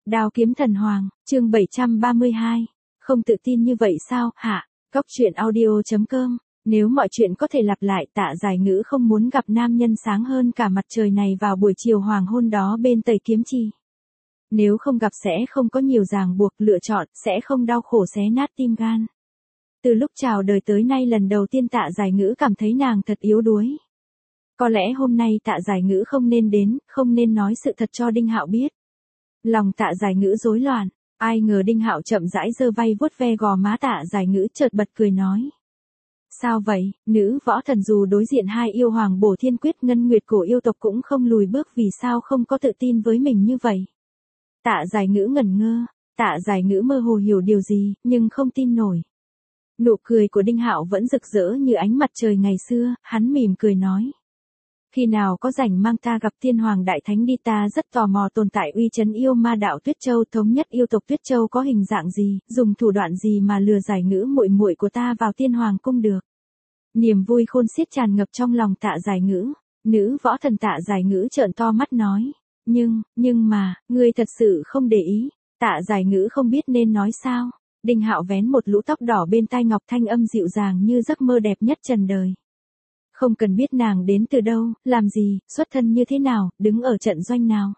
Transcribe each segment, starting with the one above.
Đao kiếm thần hoàng, chương 732. Không tự tin như vậy sao, hả? Góc truyện audio.com. Nếu mọi chuyện có thể lặp lại, Tạ Giải Ngữ không muốn gặp nam nhân sáng hơn cả mặt trời này vào buổi chiều hoàng hôn đó bên Tây Kiếm Chi. Nếu không gặp sẽ không có nhiều ràng buộc, lựa chọn sẽ không đau khổ xé nát tim gan. Từ lúc chào đời tới nay lần đầu tiên Tạ Giải Ngữ cảm thấy nàng thật yếu đuối. Có lẽ hôm nay Tạ Giải Ngữ không nên đến, không nên nói sự thật cho Đinh Hạo biết. Lòng Tạ Giải Ngữ rối loạn, ai ngờ Đinh Hạo chậm rãi giơ vai vuốt ve gò má Tạ Giải Ngữ, chợt bật cười nói: "Sao vậy, nữ võ thần dù đối diện hai yêu hoàng bổ thiên quyết ngân nguyệt cổ yêu tộc cũng không lùi bước, vì sao không có tự tin với mình như vậy?" Tạ Giải Ngữ ngẩn ngơ, Tạ Giải Ngữ mơ hồ hiểu điều gì, nhưng không tin nổi. Nụ cười của Đinh Hạo vẫn rực rỡ như ánh mặt trời ngày xưa, hắn mỉm cười nói: "Khi nào có rảnh mang ta gặp Tiên Hoàng Đại Thánh đi, ta rất tò mò tồn tại uy chấn yêu ma đạo Tuyết Châu thống nhất yêu tộc Tuyết Châu có hình dạng gì, dùng thủ đoạn gì mà lừa Giải Ngữ muội muội của ta vào Tiên Hoàng cung được." Niềm vui khôn xiết tràn ngập trong lòng Tạ Giải Ngữ. Nữ võ thần Tạ Giải Ngữ trợn to mắt nói: Nhưng mà, ngươi thật sự không để ý." Tạ Giải Ngữ không biết nên nói sao. Đinh Hạo vén một lũ tóc đỏ bên tai ngọc, thanh âm dịu dàng như giấc mơ đẹp nhất trần đời. "Không cần biết nàng đến từ đâu, làm gì, xuất thân như thế nào, đứng ở trận doanh nào.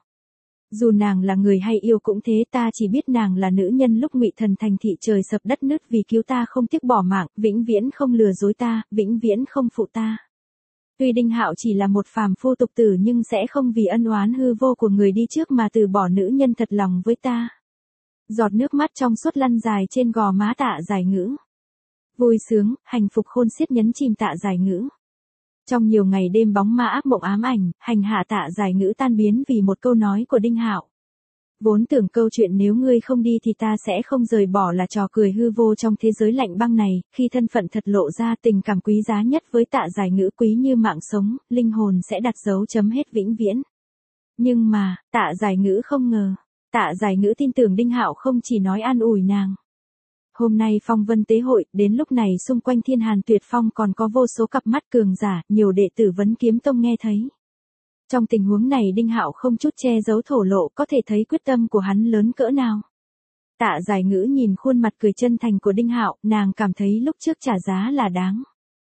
Dù nàng là người hay yêu cũng thế, ta chỉ biết nàng là nữ nhân lúc Ngụy Thần thành thị trời sập đất nứt vì cứu ta không tiếc bỏ mạng, vĩnh viễn không lừa dối ta, vĩnh viễn không phụ ta." Tuy Đinh Hạo chỉ là một phàm phu tục tử nhưng sẽ không vì ân oán hư vô của người đi trước mà từ bỏ nữ nhân thật lòng với ta. Giọt nước mắt trong suốt lăn dài trên gò má Tạ Giải Ngữ. Vui sướng, hạnh phúc khôn xiết nhấn chìm Tạ Giải Ngữ. Trong nhiều ngày đêm bóng ma ác mộng ám ảnh, hành hạ Tạ Giải Ngữ tan biến vì một câu nói của Đinh Hạo. Vốn tưởng câu chuyện nếu ngươi không đi thì ta sẽ không rời bỏ là trò cười hư vô trong thế giới lạnh băng này, khi thân phận thật lộ ra, tình cảm quý giá nhất với Tạ Giải Ngữ quý như mạng sống, linh hồn sẽ đặt dấu chấm hết vĩnh viễn. Nhưng mà, Tạ Giải Ngữ không ngờ. Tạ Giải Ngữ tin tưởng Đinh Hạo không chỉ nói an ủi nàng. Hôm nay phong vân tế hội, đến lúc này xung quanh Thiên Hàn Tuyệt Phong còn có vô số cặp mắt cường giả, nhiều đệ tử Vấn Kiếm Tông nghe thấy. Trong tình huống này Đinh Hạo không chút che giấu thổ lộ, có thể thấy quyết tâm của hắn lớn cỡ nào. Tạ Giải Ngữ nhìn khuôn mặt cười chân thành của Đinh Hạo, nàng cảm thấy lúc trước trả giá là đáng.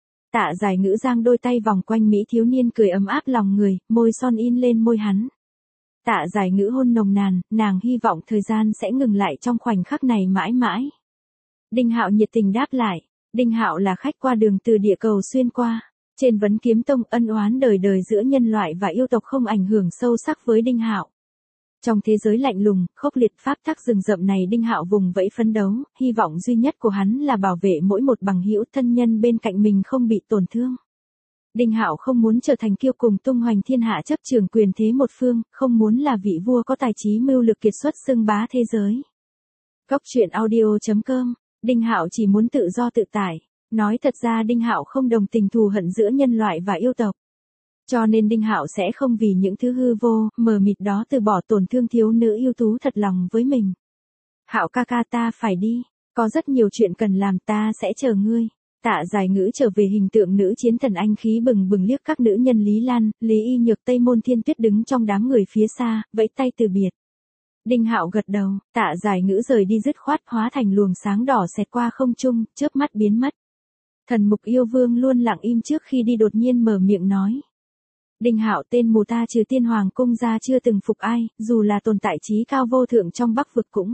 Tạ Giải Ngữ giang đôi tay vòng quanh mỹ thiếu niên, cười ấm áp lòng người, môi son in lên môi hắn. Tạ Giải Ngữ hôn nồng nàn, nàng hy vọng thời gian sẽ ngừng lại trong khoảnh khắc này mãi mãi. Đinh Hạo nhiệt tình đáp lại. Đinh Hạo là khách qua đường từ địa cầu xuyên qua. Trên Vấn Kiếm Tông, ân oán đời đời giữa nhân loại và yêu tộc không ảnh hưởng sâu sắc với Đinh Hạo. Trong thế giới lạnh lùng, khốc liệt pháp tắc rừng rậm này, Đinh Hạo vùng vẫy phấn đấu, hy vọng duy nhất của hắn là bảo vệ mỗi một bằng hữu thân nhân bên cạnh mình không bị tổn thương. Đinh Hạo không muốn trở thành kiêu cùng tung hoành thiên hạ chấp trường quyền thế một phương, không muốn là vị vua có tài trí mưu lược kiệt xuất xưng bá thế giới. Góc truyện audio.com. Đinh Hạo chỉ muốn tự do tự tại. Nói thật ra Đinh Hạo không đồng tình thù hận giữa nhân loại và yêu tộc. Cho nên Đinh Hạo sẽ không vì những thứ hư vô, mờ mịt đó từ bỏ tổn thương thiếu nữ yêu tú thật lòng với mình. "Hạo ca ca, ta phải đi. Có rất nhiều chuyện cần làm, ta sẽ chờ ngươi." Tạ Giải Ngữ trở về hình tượng nữ chiến thần anh khí bừng bừng, liếc các nữ nhân Lý Lan, Lý Y Nhược, Tây Môn Thiên Tuyết đứng trong đám người phía xa, vẫy tay từ biệt. Đinh Hạo gật đầu, Tạ Giải Ngữ rời đi dứt khoát, hóa thành luồng sáng đỏ xẹt qua không trung, chớp mắt biến mất. Thần Mục Yêu Vương luôn lặng im trước khi đi đột nhiên mở miệng nói: "Đinh Hạo, tên mù ta trừ Tiên Hoàng cung ra chưa từng phục ai, dù là tồn tại trí cao vô thượng trong Bắc vực cũng.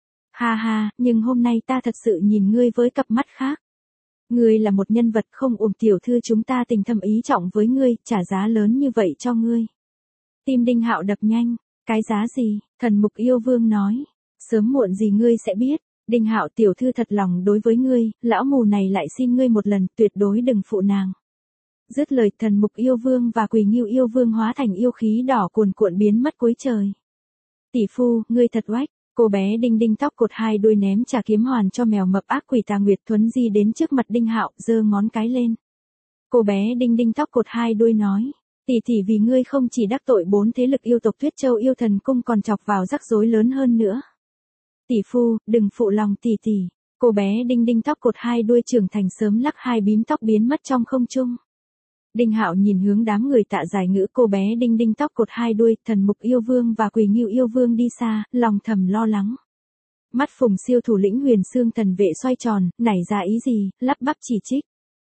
Ha ha, nhưng hôm nay ta thật sự nhìn ngươi với cặp mắt khác. Ngươi là một nhân vật không uổng tiểu thư chúng ta tình thâm ý trọng với ngươi, trả giá lớn như vậy cho ngươi." Tim Đinh Hạo đập nhanh. "Cái giá gì?" Thần Mục Yêu Vương nói. "Sớm muộn gì ngươi sẽ biết. Đinh Hạo, tiểu thư thật lòng đối với ngươi, lão mù này lại xin ngươi một lần, tuyệt đối đừng phụ nàng." Dứt lời, Thần Mục Yêu Vương và Quỳ Ngưu Yêu Vương hóa thành yêu khí đỏ cuồn cuộn biến mất cuối trời. "Tỷ phu, ngươi thật oách." Cô bé Đinh Đinh tóc cột hai đuôi ném trà kiếm hoàn cho mèo mập ác quỷ Tà Nguyệt Thuấn Di đến trước mặt Đinh Hạo, giơ ngón cái lên. Cô bé Đinh Đinh tóc cột hai đuôi nói: "Tỷ tỷ, vì ngươi không chỉ đắc tội 4 thế lực yêu tộc Tuyết Châu yêu thần cung còn chọc vào rắc rối lớn hơn nữa. Tỷ phu, đừng phụ lòng tỷ tỷ." Cô bé Đinh Đinh tóc cột hai đuôi trưởng thành sớm lắc hai bím tóc biến mất trong không trung. Đinh Hạo nhìn hướng đám người Tạ Giải Ngữ, cô bé Đinh Đinh tóc cột hai đuôi, Thần Mục yêu vương và Quỳ Ngưu yêu vương đi xa, lòng thầm lo lắng. Mắt Phùng Siêu thủ lĩnh Huyền Xương Thần Vệ xoay tròn, nảy ra ý gì, lắp bắp chỉ trích.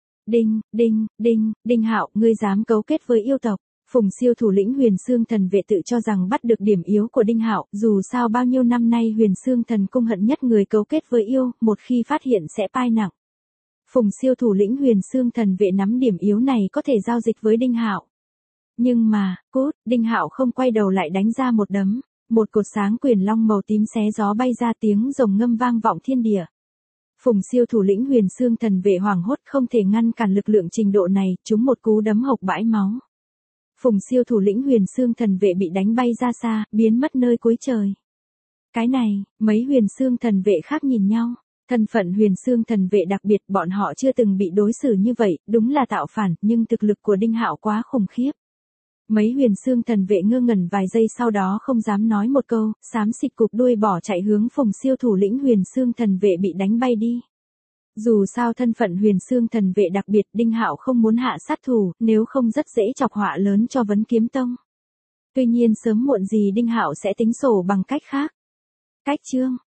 Đinh Hạo, ngươi dám cấu kết với yêu tộc. Phùng Siêu thủ lĩnh Huyền Xương Thần Vệ tự cho rằng bắt được điểm yếu của Đinh Hạo, dù sao bao nhiêu năm nay Huyền Xương Thần Cung hận nhất người cấu kết với yêu, một khi phát hiện sẽ pai nặng. Phùng Siêu thủ lĩnh Huyền Xương Thần Vệ nắm điểm yếu này có thể giao dịch với Đinh Hạo. Nhưng mà, Đinh Hạo không quay đầu lại đánh ra một đấm, một cột sáng quyền long màu tím xé gió bay ra, tiếng rồng ngâm vang vọng thiên địa. Phùng Siêu thủ lĩnh Huyền Xương Thần Vệ hoảng hốt không thể ngăn cản lực lượng trình độ này, trúng một cú đấm hộc bãi máu. Phùng Siêu thủ lĩnh Huyền Xương Thần Vệ bị đánh bay ra xa, biến mất nơi cuối trời. Cái này, mấy Huyền Xương Thần Vệ khác nhìn nhau. Thân phận Huyền Xương Thần Vệ đặc biệt, bọn họ chưa từng bị đối xử như vậy, đúng là tạo phản, nhưng thực lực của Đinh Hạo quá khủng khiếp. Mấy Huyền Xương Thần Vệ ngơ ngẩn vài giây, sau đó không dám nói một câu, xám xịt cụp đuôi bỏ chạy hướng Phùng Siêu thủ lĩnh Huyền Xương Thần Vệ bị đánh bay đi. Dù sao thân phận Huyền Xương Thần Vệ đặc biệt, Đinh Hạo không muốn hạ sát thủ, nếu không rất dễ chọc họa lớn cho Vấn Kiếm Tông. Tuy nhiên sớm muộn gì Đinh Hạo sẽ tính sổ bằng cách khác. Cách chương